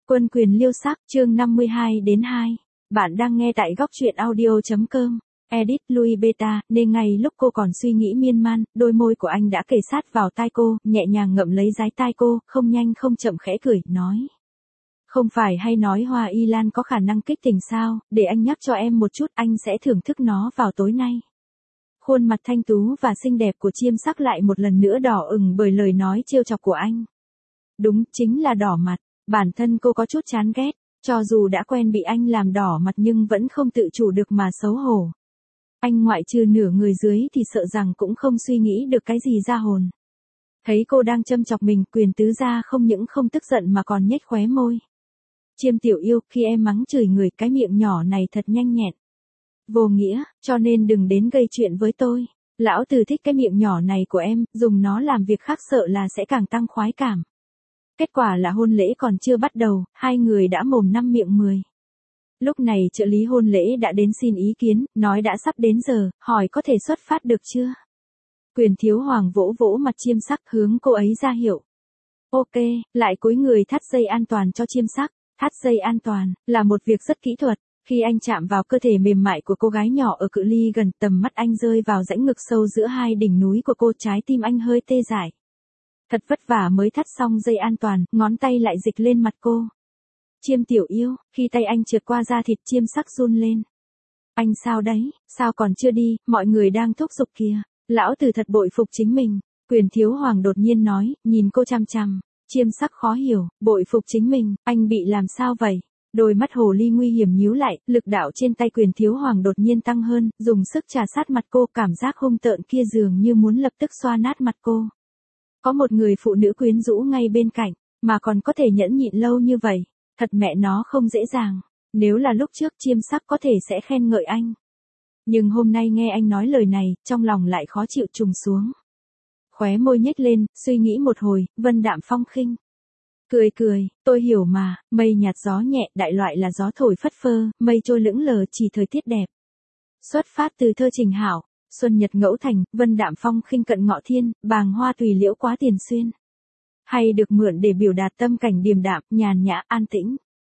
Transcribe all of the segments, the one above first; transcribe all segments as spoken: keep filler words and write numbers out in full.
Quân quyền liêu sắc, chương năm mươi hai đến hai. Bạn đang nghe tại góc truyện audio.com. Edit Louis Beta, nên ngay lúc cô còn suy nghĩ miên man, đôi môi của anh đã kề sát vào tai cô, nhẹ nhàng ngậm lấy dái tai cô, không nhanh không chậm khẽ cười, nói. Không phải hay nói hoa y lan có khả năng kích tình sao, để anh nhắc cho em một chút, anh sẽ thưởng thức nó vào tối nay. Khuôn mặt thanh tú và xinh đẹp của Chiêm Sắc lại một lần nữa đỏ ửng bởi lời nói trêu chọc của anh. Đúng, chính là đỏ mặt. Bản thân cô có chút chán ghét, cho dù đã quen bị anh làm đỏ mặt nhưng vẫn không tự chủ được mà xấu hổ. Anh ngoại trừ nửa người dưới thì sợ rằng cũng không suy nghĩ được cái gì ra hồn. Thấy cô đang châm chọc mình, Quyền tứ gia không những không tức giận mà còn nhếch khóe môi. Chiêm tiểu yêu, khi em mắng chửi người cái miệng nhỏ này thật nhanh nhẹn. Vô nghĩa, cho nên đừng đến gây chuyện với tôi. Lão tử thích cái miệng nhỏ này của em, dùng nó làm việc khác sợ là sẽ càng tăng khoái cảm. Kết quả là hôn lễ còn chưa bắt đầu, hai người đã mồm năm miệng mười. Lúc này trợ lý hôn lễ đã đến xin ý kiến, nói đã sắp đến giờ, hỏi có thể xuất phát được chưa? Quyền thiếu hoàng vỗ vỗ mặt Chiêm Sắc hướng cô ấy ra hiệu. Ok, lại cúi người thắt dây an toàn cho Chiêm Sắc. Thắt dây an toàn là một việc rất kỹ thuật. Khi anh chạm vào cơ thể mềm mại của cô gái nhỏ ở cự ly gần, tầm mắt anh rơi vào rãnh ngực sâu giữa hai đỉnh núi của cô, trái tim anh hơi tê dại. Thật vất vả mới thắt xong dây an toàn, ngón tay lại dịch lên mặt cô. Chiêm tiểu yêu, khi tay anh trượt qua da thịt, Chiêm Sắc run lên. Anh sao đấy, sao còn chưa đi, mọi người đang thúc giục kìa. Lão tử thật bội phục chính mình. Quyền thiếu hoàng đột nhiên nói, nhìn cô chằm chằm. Chiêm Sắc khó hiểu, bội phục chính mình, anh bị làm sao vậy? Đôi mắt hồ ly nguy hiểm nhíu lại, lực đạo trên tay Quyền thiếu hoàng đột nhiên tăng hơn, dùng sức trà sát mặt cô, cảm giác hung tợn kia dường như muốn lập tức xoa nát mặt cô. Có một người phụ nữ quyến rũ ngay bên cạnh, mà còn có thể nhẫn nhịn lâu như vậy, thật mẹ nó không dễ dàng. Nếu là lúc trước, Chiêm Sắc có thể sẽ khen ngợi anh. Nhưng hôm nay nghe anh nói lời này, trong lòng lại khó chịu trùng xuống. Khóe môi nhếch lên, suy nghĩ một hồi, vân đạm phong khinh. Cười cười, tôi hiểu mà, mây nhạt gió nhẹ, đại loại là gió thổi phất phơ, mây trôi lững lờ, chỉ thời tiết đẹp. Xuất phát từ thơ Trình Hảo. Xuân nhật ngẫu thành, vân đạm phong khinh cận ngọ thiên, bàng hoa tùy liễu quá tiền xuyên. Hay được mượn để biểu đạt tâm cảnh điềm đạm, nhàn nhã, an tĩnh.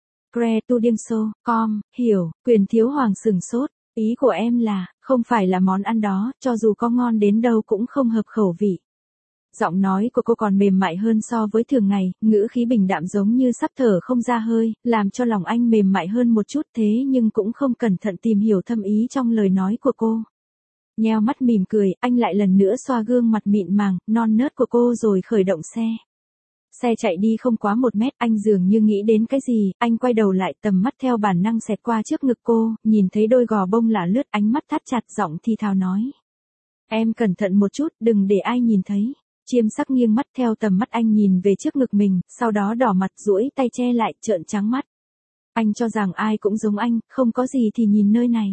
Cre tu điên so, com, hiểu, Quyền thiếu hoàng sừng sốt. Ý của em là, không phải là món ăn đó, cho dù có ngon đến đâu cũng không hợp khẩu vị. Giọng nói của cô còn mềm mại hơn so với thường ngày, ngữ khí bình đạm giống như sắp thở không ra hơi, làm cho lòng anh mềm mại hơn một chút, thế nhưng cũng không cẩn thận tìm hiểu thâm ý trong lời nói của cô. Nheo mắt mỉm cười, anh lại lần nữa xoa gương mặt mịn màng, non nớt của cô rồi khởi động xe. Xe chạy đi không quá một mét, anh dường như nghĩ đến cái gì, anh quay đầu lại, tầm mắt theo bản năng xẹt qua trước ngực cô, nhìn thấy đôi gò bông lả lướt, ánh mắt thắt chặt, giọng thì thào nói. Em cẩn thận một chút, đừng để ai nhìn thấy. Chiêm Sắc nghiêng mắt theo tầm mắt anh nhìn về trước ngực mình, sau đó đỏ mặt duỗi tay che lại, trợn trắng mắt. Anh cho rằng ai cũng giống anh, không có gì thì nhìn nơi này.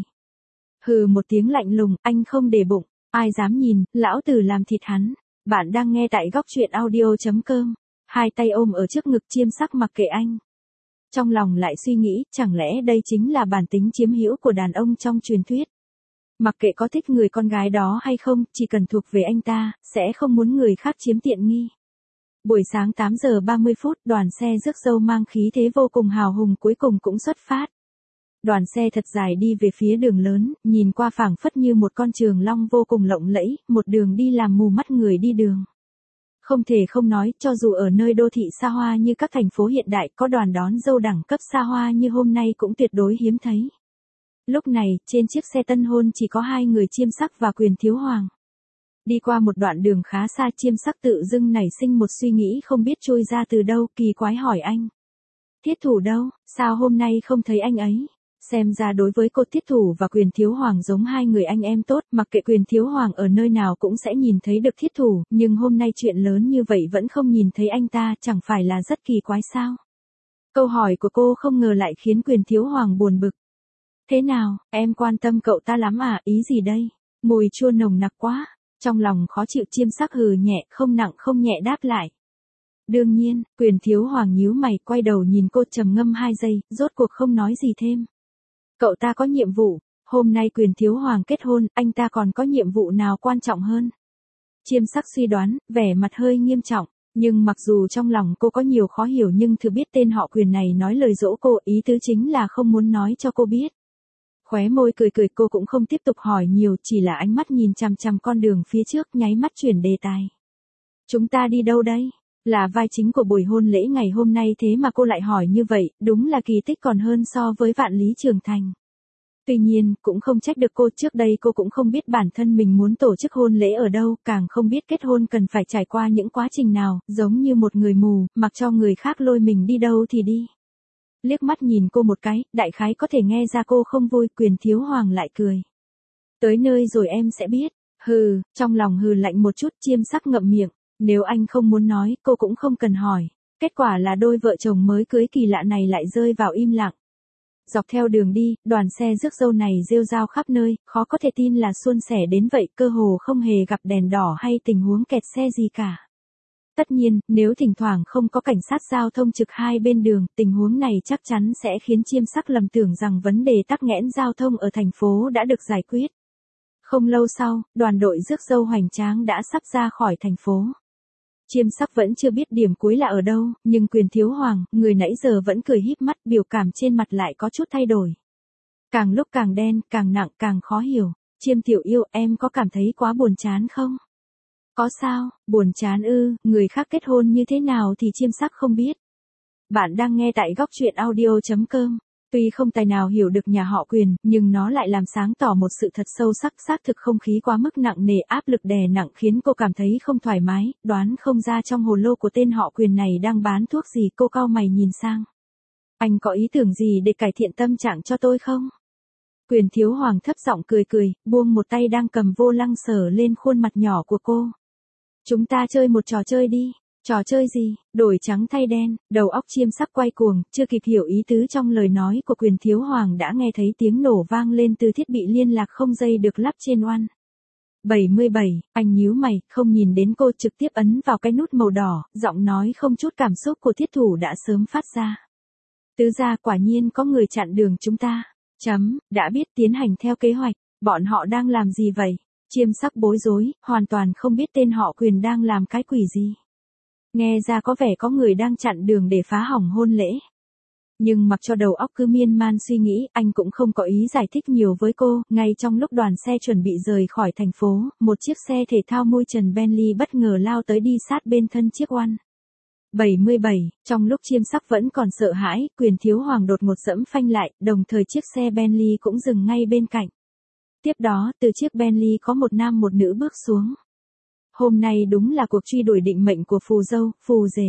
Hừ một tiếng lạnh lùng, anh không để bụng, ai dám nhìn, lão tử làm thịt hắn. Bạn đang nghe tại góc truyện audio.com. Hai tay ôm ở trước ngực, Chiêm Sắc mặc kệ anh. Trong lòng lại suy nghĩ, chẳng lẽ đây chính là bản tính chiếm hữu của đàn ông trong truyền thuyết. Mặc kệ có thích người con gái đó hay không, chỉ cần thuộc về anh ta, sẽ không muốn người khác chiếm tiện nghi. Buổi sáng tám giờ ba mươi phút, đoàn xe rước dâu mang khí thế vô cùng hào hùng cuối cùng cũng xuất phát. Đoàn xe thật dài đi về phía đường lớn, nhìn qua phảng phất như một con trường long vô cùng lộng lẫy, một đường đi làm mù mắt người đi đường. Không thể không nói, cho dù ở nơi đô thị xa hoa như các thành phố hiện đại, có đoàn đón dâu đẳng cấp xa hoa như hôm nay cũng tuyệt đối hiếm thấy. Lúc này, trên chiếc xe tân hôn chỉ có hai người, Chiêm Sắc và Quyền thiếu hoàng. Đi qua một đoạn đường khá xa, Chiêm Sắc tự dưng nảy sinh một suy nghĩ không biết trôi ra từ đâu, kỳ quái hỏi anh. Thiết thủ đâu, sao hôm nay không thấy anh ấy? Xem ra đối với cô, Thiết thủ và Quyền thiếu hoàng giống hai người anh em tốt, mặc kệ Quyền thiếu hoàng ở nơi nào cũng sẽ nhìn thấy được Thiết thủ, nhưng hôm nay chuyện lớn như vậy vẫn không nhìn thấy anh ta, chẳng phải là rất kỳ quái sao? Câu hỏi của cô không ngờ lại khiến Quyền thiếu hoàng buồn bực. Thế nào, em quan tâm cậu ta lắm à, ý gì đây? Mùi chua nồng nặc quá. Trong lòng khó chịu, Chiêm Sắc hừ nhẹ, không nặng không nhẹ đáp lại. Đương nhiên, Quyền thiếu hoàng nhíu mày, quay đầu nhìn cô, trầm ngâm hai giây, rốt cuộc không nói gì thêm. Cậu ta có nhiệm vụ, hôm nay Quyền thiếu hoàng kết hôn, anh ta còn có nhiệm vụ nào quan trọng hơn? Chiêm Sắc suy đoán, vẻ mặt hơi nghiêm trọng. Nhưng mặc dù trong lòng cô có nhiều khó hiểu nhưng thừa biết tên họ Quyền này nói lời dỗ cô, ý tứ chính là không muốn nói cho cô biết. Khóe môi cười cười, cô cũng không tiếp tục hỏi nhiều, chỉ là ánh mắt nhìn chằm chằm con đường phía trước, nháy mắt chuyển đề tài. Chúng ta đi đâu đây? Là vai chính của buổi hôn lễ ngày hôm nay thế mà cô lại hỏi như vậy, đúng là kỳ tích còn hơn so với Vạn Lý Trường Thành. Tuy nhiên, cũng không trách được cô, trước đây cô cũng không biết bản thân mình muốn tổ chức hôn lễ ở đâu, càng không biết kết hôn cần phải trải qua những quá trình nào, giống như một người mù, mặc cho người khác lôi mình đi đâu thì đi. Liếc mắt nhìn cô một cái, đại khái có thể nghe ra cô không vui, Quyền Thiếu Hoàng lại cười. Tới nơi rồi em sẽ biết. Hừ, trong lòng hừ lạnh một chút, Chiêm Sắc ngậm miệng. Nếu anh không muốn nói, cô cũng không cần hỏi. Kết quả là đôi vợ chồng mới cưới kỳ lạ này lại rơi vào im lặng. Dọc theo đường đi, đoàn xe rước dâu này rêu rao khắp nơi, khó có thể tin là suôn sẻ đến vậy, cơ hồ không hề gặp đèn đỏ hay tình huống kẹt xe gì cả. Tất nhiên, nếu thỉnh thoảng không có cảnh sát giao thông trực hai bên đường, tình huống này chắc chắn sẽ khiến Chiêm Sắc lầm tưởng rằng vấn đề tắc nghẽn giao thông ở thành phố đã được giải quyết. Không lâu sau, đoàn đội rước dâu hoành tráng đã sắp ra khỏi thành phố. Chiêm Sắc vẫn chưa biết điểm cuối là ở đâu, nhưng Quyền Thiếu Hoàng, người nãy giờ vẫn cười híp mắt, biểu cảm trên mặt lại có chút thay đổi. Càng lúc càng đen, càng nặng, càng khó hiểu. Chiêm tiểu yêu, em có cảm thấy quá buồn chán không? Có sao, buồn chán ư, người khác kết hôn như thế nào thì Chiêm Sắc không biết. Bạn đang nghe tại góc truyện audio chấm com. Tuy không tài nào hiểu được nhà họ Quyền, nhưng nó lại làm sáng tỏ một sự thật sâu sắc, xác thực không khí quá mức nặng nề, áp lực đè nặng khiến cô cảm thấy không thoải mái, đoán không ra trong hồ lô của tên họ Quyền này đang bán thuốc gì, cô cau mày nhìn sang. Anh có ý tưởng gì để cải thiện tâm trạng cho tôi không? Quyền Thiếu Hoàng thấp giọng cười cười, buông một tay đang cầm vô lăng sờ lên khuôn mặt nhỏ của cô. Chúng ta chơi một trò chơi đi. Trò chơi gì? Đổi trắng thay đen, đầu óc Chiêm Sắc quay cuồng, chưa kịp hiểu ý tứ trong lời nói của Quyền Thiếu Hoàng đã nghe thấy tiếng nổ vang lên từ thiết bị liên lạc không dây được lắp trên oan. bảy mươi bảy, anh nhíu mày, không nhìn đến cô, trực tiếp ấn vào cái nút màu đỏ, giọng nói không chút cảm xúc của thiết thủ đã sớm phát ra. Tứ gia, quả nhiên có người chặn đường chúng ta. Chấm, đã biết, tiến hành theo kế hoạch. Bọn họ đang làm gì vậy? Chiêm Sắc bối rối, hoàn toàn không biết tên họ Quyền đang làm cái quỷ gì. Nghe ra có vẻ có người đang chặn đường để phá hỏng hôn lễ. Nhưng mặc cho đầu óc cứ miên man suy nghĩ, anh cũng không có ý giải thích nhiều với cô. Ngay trong lúc đoàn xe chuẩn bị rời khỏi thành phố, một chiếc xe thể thao mui trần Bentley bất ngờ lao tới đi sát bên thân chiếc oan. bảy mươi bảy, trong lúc Chiêm Sắc vẫn còn sợ hãi, Quyền Thiếu Hoàng đột ngột dẫm phanh lại, đồng thời chiếc xe Bentley cũng dừng ngay bên cạnh. Tiếp đó, từ chiếc Bentley có một nam một nữ bước xuống. Hôm nay đúng là cuộc truy đuổi định mệnh của phù dâu, phù rể.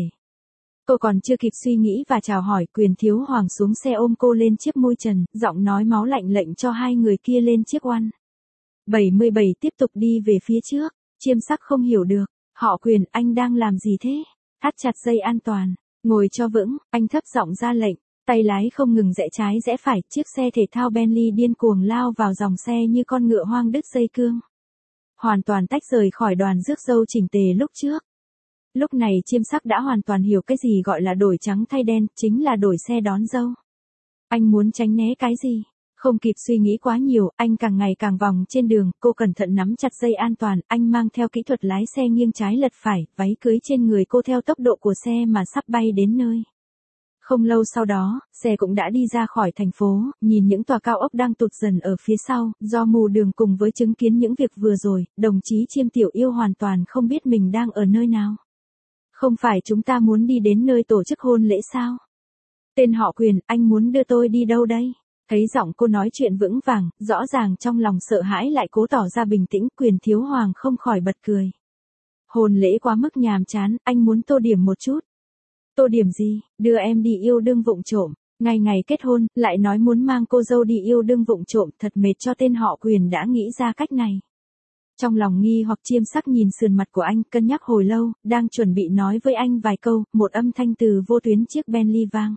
Cô còn chưa kịp suy nghĩ và chào hỏi, Quyền Thiếu Hoàng xuống xe ôm cô lên chiếc mui trần, giọng nói máu lạnh lệnh cho hai người kia lên chiếc oan. bảy mươi bảy tiếp tục đi về phía trước, Chiêm Sắc không hiểu được, họ Quyền, anh đang làm gì thế? Thắt chặt dây an toàn, ngồi cho vững, anh thấp giọng ra lệnh, tay lái không ngừng rẽ trái rẽ phải, chiếc xe thể thao Bentley điên cuồng lao vào dòng xe như con ngựa hoang đứt dây cương. Hoàn toàn tách rời khỏi đoàn rước dâu chỉnh tề lúc trước. Lúc này Chiêm Sắc đã hoàn toàn hiểu cái gì gọi là đổi trắng thay đen, chính là đổi xe đón dâu. Anh muốn tránh né cái gì? Không kịp suy nghĩ quá nhiều, anh càng ngày càng vòng trên đường, cô cẩn thận nắm chặt dây an toàn, anh mang theo kỹ thuật lái xe nghiêng trái lật phải, váy cưới trên người cô theo tốc độ của xe mà sắp bay đến nơi. Không lâu sau đó, xe cũng đã đi ra khỏi thành phố, nhìn những tòa cao ốc đang tụt dần ở phía sau, do mù đường cùng với chứng kiến những việc vừa rồi, đồng chí Chiêm tiểu yêu hoàn toàn không biết mình đang ở nơi nào. Không phải chúng ta muốn đi đến nơi tổ chức hôn lễ sao? Tên họ Quyền, anh muốn đưa tôi đi đâu đây? Thấy giọng cô nói chuyện vững vàng, rõ ràng trong lòng sợ hãi lại cố tỏ ra bình tĩnh, Quyền Thiếu Hoàng không khỏi bật cười. Hôn lễ quá mức nhàm chán, anh muốn tô điểm một chút. Tô điểm gì? Đưa em đi yêu đương vụng trộm. Ngày ngày kết hôn, lại nói muốn mang cô dâu đi yêu đương vụng trộm, thật mệt cho tên họ Quyền đã nghĩ ra cách này. Trong lòng nghi hoặc Chiêm Sắc nhìn sườn mặt của anh, cân nhắc hồi lâu, đang chuẩn bị nói với anh vài câu, một âm thanh từ vô tuyến chiếc Bentley vang.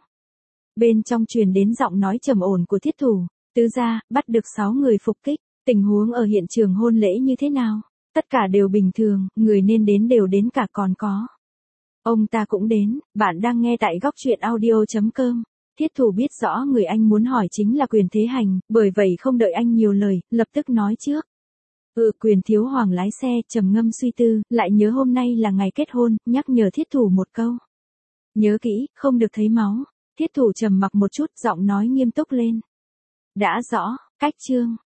Bên trong truyền đến giọng nói trầm ổn của thiết thủ, tứ gia, bắt được sáu người phục kích, tình huống ở hiện trường hôn lễ như thế nào? Tất cả đều bình thường, người nên đến đều đến cả còn có. Ông ta cũng đến, bạn đang nghe tại góc truyện audio chấm com. Thiết thủ biết rõ người anh muốn hỏi chính là Quyền Thế Hành, bởi vậy không đợi anh nhiều lời, lập tức nói trước. Ừ, Quyền thiếu hoàng lái xe, trầm ngâm suy tư, lại nhớ hôm nay là ngày kết hôn, nhắc nhở thiết thủ một câu. Nhớ kỹ, không được thấy máu. Thiết thủ trầm mặc một chút, giọng nói nghiêm túc lên. Đã rõ, cách chương.